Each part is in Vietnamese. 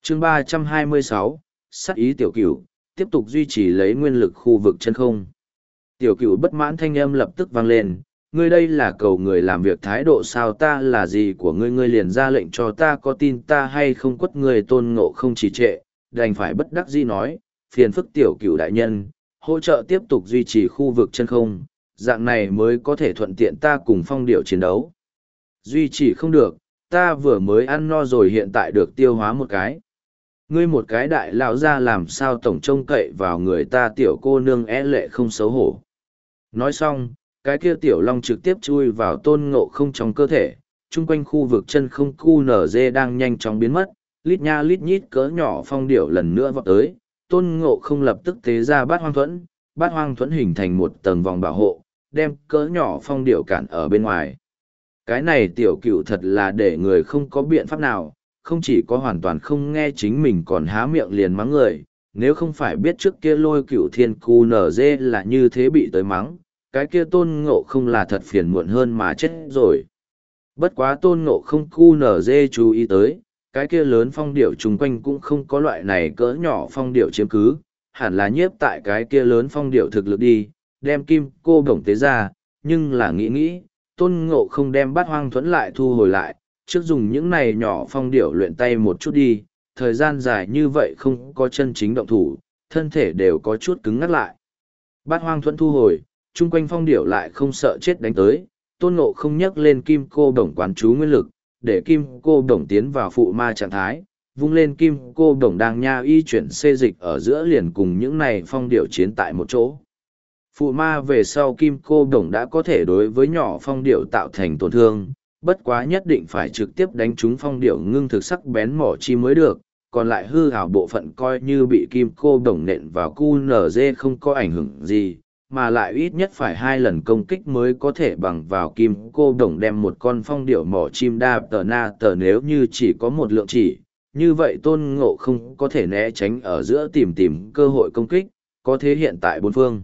chương 326, sát ý tiểu cửu, tiếp tục duy trì lấy nguyên lực khu vực chân không. Tiểu cửu bất mãn thanh âm lập tức vang lên, ngươi đây là cầu người làm việc thái độ sao, ta là gì của ngươi, ngươi liền ra lệnh cho ta, có tin ta hay không? Quất người Tôn Ngộ không trì trệ, đành phải bất đắc dĩ nói, phiền phức tiểu cửu đại nhân, hỗ trợ tiếp tục duy trì khu vực chân không, dạng này mới có thể thuận tiện ta cùng phong điệu chiến đấu. Duy trì không được, ta vừa mới ăn no rồi, hiện tại được tiêu hóa một cái. Ngươi một cái đại lão ra làm sao tổng trông cậy vào người ta, tiểu cô nương é lệ không xấu hổ. Nói xong, cái kia tiểu long trực tiếp chui vào Tôn Ngộ không trong cơ thể, chung quanh khu vực chân không QNZ đang nhanh chóng biến mất, lít nha lít nhít cỡ nhỏ phong điểu lần nữa vọt tới. Tôn Ngộ không lập tức tế ra bát hoang thuẫn hình thành một tầng vòng bảo hộ, đem cỡ nhỏ phong điểu cản ở bên ngoài. Cái này tiểu cửu thật là để người không có biện pháp nào, không chỉ có hoàn toàn không nghe chính mình còn há miệng liền mắng người, nếu không phải biết trước kia Lôi Cửu Thiên QNZ là như thế bị tới mắng, cái kia Tôn Ngộ không là thật phiền muộn hơn mà chết rồi. Bất quá Tôn Ngộ không QNZ chú ý tới, cái kia lớn phong điệu chung quanh cũng không có loại này cỡ nhỏ phong điệu chiếm cứ, hẳn là nhiếp tại cái kia lớn phong điệu thực lực đi, đem kim cô đồng tế ra, nhưng là nghĩ, Tôn Ngộ không đem bát hoang thuẫn lại thu hồi lại, trước dùng những này nhỏ phong điệu luyện tay một chút đi, thời gian dài như vậy không có chân chính động thủ, thân thể đều có chút cứng ngắt lại. Bát hoang thuẫn thu hồi, chung quanh phong điệu lại không sợ chết đánh tới, Tôn Ngộ không nhấc lên kim cô đồng quán chú nguyên lực, để kim cô đồng tiến vào phụ ma trạng thái, vung lên kim cô đồng đang nha y chuyển xê dịch ở giữa liền cùng những này phong điệu chiến tại một chỗ. Phụ ma về sau kim cô đồng đã có thể đối với nhỏ phong điệu tạo thành tổn thương, bất quá nhất định phải trực tiếp đánh trúng phong điệu ngưng thực sắc bén mỏ chi mới được, còn lại hư hảo bộ phận coi như bị kim cô đồng nện vào QNZ không có ảnh hưởng gì, mà lại ít nhất phải 2 lần công kích mới có thể bằng vào kim cô đồng đem một con phong điệu mỏ chim đa tờ na tờ, nếu như chỉ có một lượng chỉ, như vậy Tôn Ngộ không có thể né tránh ở giữa tìm cơ hội công kích, có thế hiện tại bốn phương.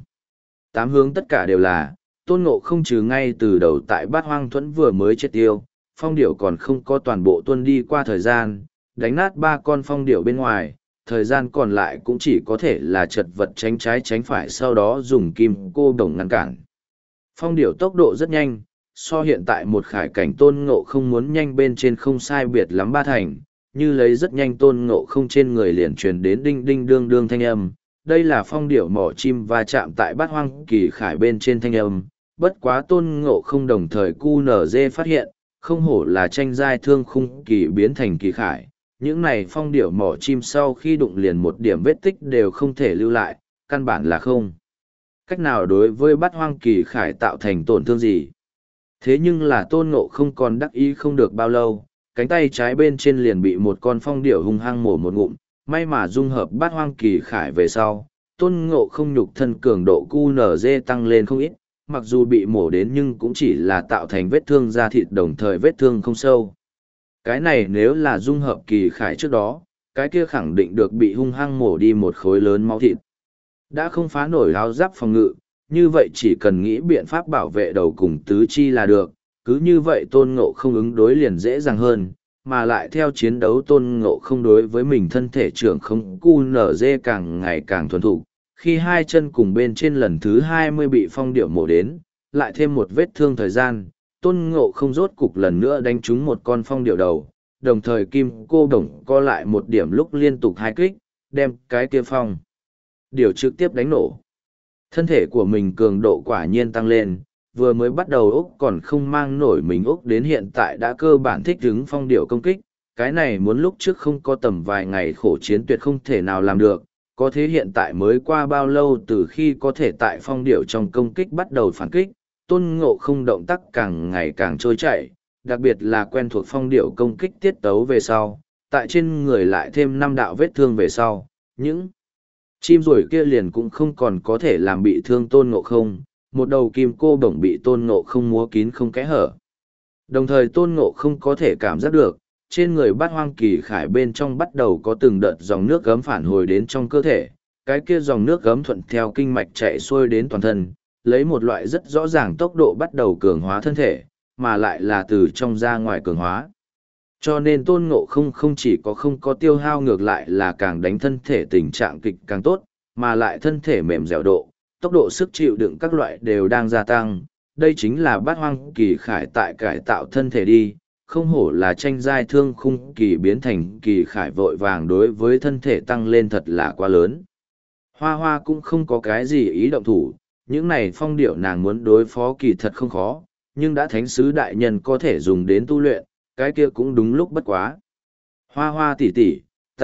8 hướng tất cả đều là, Tôn Ngộ không trừ ngay từ đầu tại bát hoang thuẫn vừa mới chết tiêu, phong điệu còn không có toàn bộ tuân đi qua thời gian, đánh nát 3 con phong điệu bên ngoài, thời gian còn lại cũng chỉ có thể là chật vật tránh trái tránh phải, sau đó dùng kim cô đồng ngăn cản. Phong điệu tốc độ rất nhanh, so hiện tại một khải cảnh Tôn Ngộ không muốn nhanh bên trên không sai biệt lắm 3 thành, như lấy rất nhanh Tôn Ngộ không trên người liền truyền đến đinh đinh đương đương thanh âm. Đây là phong điệu mỏ chim va chạm tại bát hoang kỳ khải bên trên thanh âm, bất quá Tôn Ngộ không đồng thời QNZ phát hiện, không hổ là tranh giai thương khung kỳ biến thành kỳ khải. Những này phong điệu mỏ chim sau khi đụng liền một điểm vết tích đều không thể lưu lại, căn bản là không cách nào đối với bát hoang kỳ khải tạo thành tổn thương gì. Thế nhưng là Tôn Ngộ không còn đắc ý không được bao lâu, cánh tay trái bên trên liền bị một con phong điệu hung hăng mổ một ngụm, may mà dung hợp bát hoang kỳ khải về sau, Tôn Ngộ không nhục thân cường độ QNZ tăng lên không ít, mặc dù bị mổ đến nhưng cũng chỉ là tạo thành vết thương da thịt, đồng thời vết thương không sâu. Cái này nếu là dung hợp kỳ khải trước đó, cái kia khẳng định được bị hung hăng mổ đi một khối lớn máu thịt. Đã không phá nổi áo giáp phòng ngự, như vậy chỉ cần nghĩ biện pháp bảo vệ đầu cùng tứ chi là được, cứ như vậy Tôn Ngộ không ứng đối liền dễ dàng hơn, mà lại theo chiến đấu Tôn Ngộ không đối với mình thân thể trưởng không QNZ càng ngày càng thuần thục. Khi 2 chân cùng bên trên lần thứ 20 bị phong điệu mổ đến, lại thêm một vết thương thời gian, Tôn Ngộ không rốt cục lần nữa đánh trúng một con phong điệu đầu, đồng thời kim cô đồng co lại một điểm lúc liên tục 2 kích, đem cái kia phong điệu trực tiếp đánh nổ. Thân thể của mình cường độ quả nhiên tăng lên, vừa mới bắt đầu Úc còn không mang nổi mình Úc, đến hiện tại đã cơ bản thích ứng phong điệu công kích, cái này muốn lúc trước không có tầm vài ngày khổ chiến tuyệt không thể nào làm được, có thế hiện tại mới qua bao lâu từ khi có thể tại phong điệu trong công kích bắt đầu phản kích, Tôn Ngộ không động tác càng ngày càng trôi chảy, đặc biệt là quen thuộc phong điệu công kích tiết tấu về sau, tại trên người lại thêm 5 đạo vết thương về sau, những chim ruồi kia liền cũng không còn có thể làm bị thương Tôn Ngộ không, một đầu kim cô bổng bị Tôn Ngộ không múa kín không kẽ hở. Đồng thời Tôn Ngộ không có thể cảm giác được, trên người bát hoang kỳ khải bên trong bắt đầu có từng đợt dòng nước gấm phản hồi đến trong cơ thể, cái kia dòng nước gấm thuận theo kinh mạch chạy xuôi đến toàn thân, lấy một loại rất rõ ràng tốc độ bắt đầu cường hóa thân thể, mà lại là từ trong ra ngoài cường hóa. Cho nên tôn ngộ không chỉ có không có tiêu hao, ngược lại là càng đánh thân thể tình trạng kịch càng tốt, mà lại thân thể mềm dẻo độ, tốc độ sức chịu đựng các loại đều đang gia tăng. Đây chính là bát hoang kỳ khải tại cải tạo thân thể đi, không hổ là tranh giai thương khung kỳ biến thành kỳ khải, vội vàng đối với thân thể tăng lên thật là quá lớn. Hoa hoa cũng không có cái gì ý động thủ, những này phong điệu nàng muốn đối phó kỳ thật không khó, nhưng đã thánh sứ đại nhân có thể dùng đến tu luyện, cái kia cũng đúng lúc bất quá. Hoa hoa tỷ tỷ,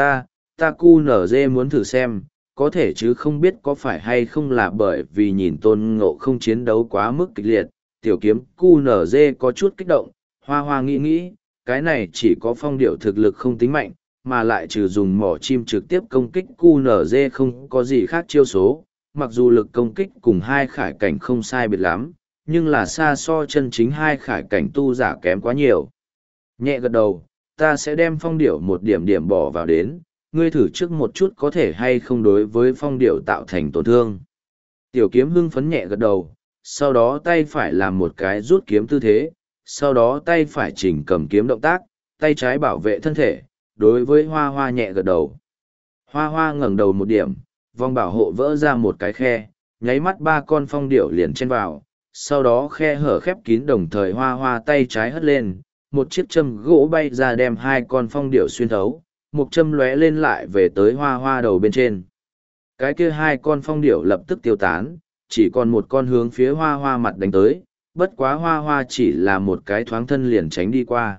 ta cu nở dê muốn thử xem, có thể chứ không biết có phải hay không là bởi vì nhìn tôn ngộ không chiến đấu quá mức kịch liệt, tiểu kiếm cu nở dê có chút kích động, hoa hoa nghĩ, cái này chỉ có phong điệu thực lực không tính mạnh, mà lại trừ dùng mỏ chim trực tiếp công kích cu nở dê không có gì khác chiêu số, mặc dù lực công kích cùng hai khải cảnh không sai biệt lắm, nhưng là xa so chân chính hai khải cảnh tu giả kém quá nhiều. Nhẹ gật đầu, ta sẽ đem phong điệu một điểm điểm bỏ vào đến, ngươi thử trước một chút có thể hay không đối với phong điệu tạo thành tổn thương. Tiểu kiếm hưng phấn nhẹ gật đầu, sau đó tay phải làm một cái rút kiếm tư thế, sau đó tay phải chỉnh cầm kiếm động tác, tay trái bảo vệ thân thể, đối với hoa hoa nhẹ gật đầu. Hoa hoa ngẩng đầu một điểm, vòng bảo hộ vỡ ra một cái khe, nháy mắt ba con phong điệu liền chen vào, sau đó khe hở khép kín, đồng thời hoa hoa tay trái hất lên, một chiếc châm gỗ bay ra đem hai con phong điệu xuyên thấu, một châm lóe lên lại về tới hoa hoa đầu bên trên. Cái kia hai con phong điệu lập tức tiêu tán, chỉ còn một con hướng phía hoa hoa mặt đánh tới, bất quá hoa hoa chỉ là một cái thoáng thân liền tránh đi qua.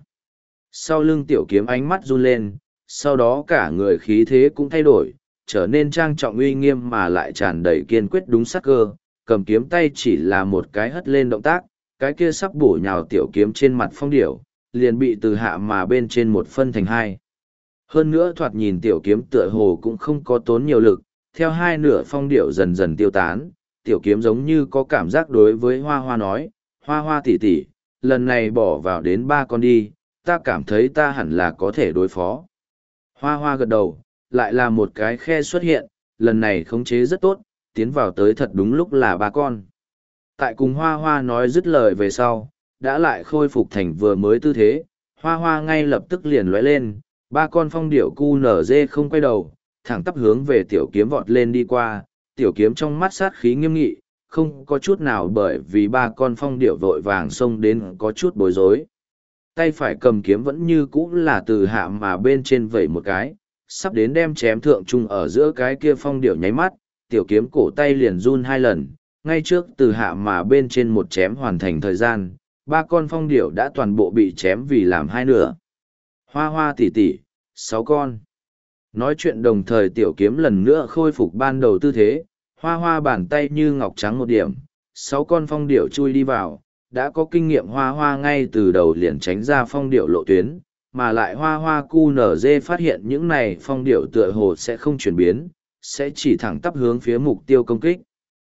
Sau lưng tiểu kiếm ánh mắt run lên, sau đó cả người khí thế cũng thay đổi, trở nên trang trọng uy nghiêm mà lại tràn đầy kiên quyết đúng sắc cơ, cầm kiếm tay chỉ là một cái hất lên động tác, cái kia sắp bổ nhào tiểu kiếm trên mặt phong điểu, liền bị từ hạ mà bên trên một phân thành hai. Hơn nữa thoạt nhìn tiểu kiếm tựa hồ cũng không có tốn nhiều lực, theo hai nửa phong điểu dần dần tiêu tán, tiểu kiếm giống như có cảm giác đối với hoa hoa nói, hoa hoa tỷ tỷ, lần này bỏ vào đến ba con đi, ta cảm thấy ta hẳn là có thể đối phó. Hoa hoa gật đầu, lại là một cái khe xuất hiện, lần này khống chế rất tốt, tiến vào tới thật đúng lúc là ba con. Tại cùng hoa hoa nói dứt lời về sau, đã lại khôi phục thành vừa mới tư thế, hoa hoa ngay lập tức liền lóe lên, ba con phong điệu cu nở dê không quay đầu, thẳng tắp hướng về tiểu kiếm vọt lên đi qua, tiểu kiếm trong mắt sát khí nghiêm nghị, không có chút nào bởi vì ba con phong điệu vội vàng xông đến có chút bối rối. Tay phải cầm kiếm vẫn như cũ là từ hạ mà bên trên vẩy một cái, sắp đến đem chém thượng trung ở giữa cái kia phong điệu nháy mắt, tiểu kiếm cổ tay liền run hai lần, ngay trước từ hạ mà bên trên một chém hoàn thành thời gian, ba con phong điệu đã toàn bộ bị chém vì làm hai nửa. Hoa hoa tỷ tỷ, 6 con. Nói chuyện đồng thời tiểu kiếm lần nữa khôi phục ban đầu tư thế, hoa hoa bàn tay như ngọc trắng một điểm, 6 con phong điệu chui đi vào, đã có kinh nghiệm hoa hoa ngay từ đầu liền tránh ra phong điệu lộ tuyến, mà lại hoa hoa cu nở dê phát hiện những này phong điệu tựa hồ sẽ không chuyển biến, sẽ chỉ thẳng tắp hướng phía mục tiêu công kích.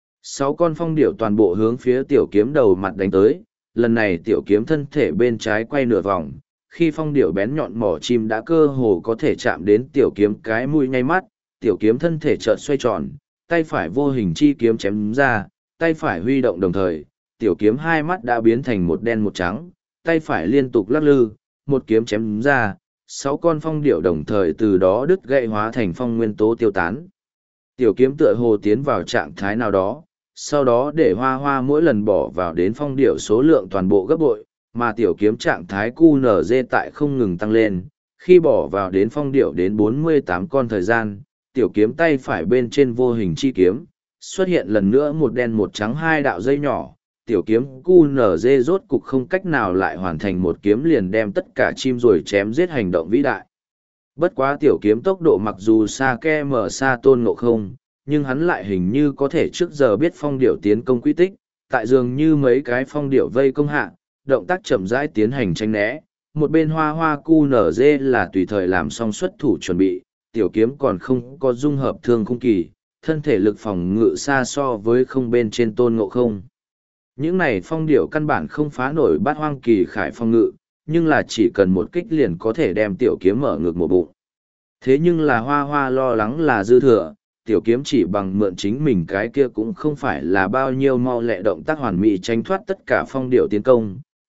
6 con phong điệu toàn bộ hướng phía tiểu kiếm đầu mặt đánh tới, lần này tiểu kiếm thân thể bên trái quay nửa vòng, khi phong điệu bén nhọn mỏ chim đã cơ hồ có thể chạm đến tiểu kiếm cái mũi nháy mắt, tiểu kiếm thân thể chợt xoay tròn, tay phải vô hình chi kiếm chém ra, tay phải huy động đồng thời, tiểu kiếm hai mắt đã biến thành một đen một trắng, tay phải liên tục lắc lư, một kiếm chém ra, 6 con phong điệu đồng thời từ đó đứt gãy hóa thành phong nguyên tố tiêu tán. Tiểu kiếm tựa hồ tiến vào trạng thái nào đó, sau đó để hoa hoa mỗi lần bỏ vào đến phong điệu số lượng toàn bộ gấp bội, mà tiểu kiếm trạng thái QNZ tại không ngừng tăng lên, khi bỏ vào đến phong điệu đến 48 con thời gian, tiểu kiếm tay phải bên trên vô hình chi kiếm, xuất hiện lần nữa một đen một trắng hai đạo dây nhỏ, tiểu kiếm QNZ rốt cục không cách nào lại hoàn thành một kiếm liền đem tất cả chim rồi chém giết hành động vĩ đại. Bất quá tiểu kiếm tốc độ mặc dù xa ke mở xa tôn ngộ không, nhưng hắn lại hình như có thể trước giờ biết phong điệu tiến công quy tích, tại dường như mấy cái phong điệu vây công hạ, động tác chậm rãi tiến hành tranh né, một bên hoa hoa cu nở dê là tùy thời làm xong xuất thủ chuẩn bị, tiểu kiếm còn không có dung hợp thương khung kỳ, thân thể lực phòng ngự xa so với không bên trên tôn ngộ không. Những này phong điệu căn bản không phá nổi bát hoang kỳ khải phong ngự, nhưng là chỉ cần một kích liền có thể đem tiểu kiếm mở ngược một bụng. Thế nhưng là hoa hoa lo lắng là dư thừa, tiểu kiếm chỉ bằng mượn chính mình cái kia cũng không phải là bao nhiêu mau lẹ động tác hoàn mỹ tránh thoát tất cả phong điệu tiến công,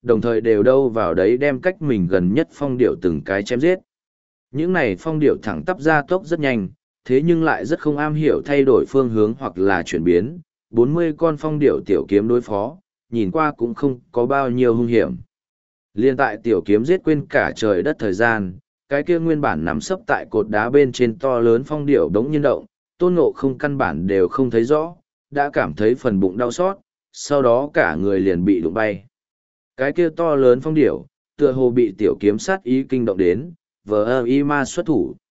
đồng thời đều đâu vào đấy đem cách mình gần nhất phong điệu từng cái chém giết. Những này phong điệu thẳng tắp ra tốc rất nhanh, thế nhưng lại rất không am hiểu thay đổi phương hướng hoặc là chuyển biến. 40 con phong điệu tiểu kiếm đối phó, nhìn qua cũng không có bao nhiêu hung hiểm. Liên tại tiểu kiếm giết quên cả trời đất thời gian, cái kia nguyên bản nằm sấp tại cột đá bên trên to lớn phong điệu đống nhiên động, Tôn Ngộ không căn bản đều không thấy rõ, đã cảm thấy phần bụng đau xót, sau đó cả người liền bị đụng bay. Cái kia to lớn phong điệu, tựa hồ bị tiểu kiếm sát ý kinh động đến, vờ ơ y ma xuất thủ,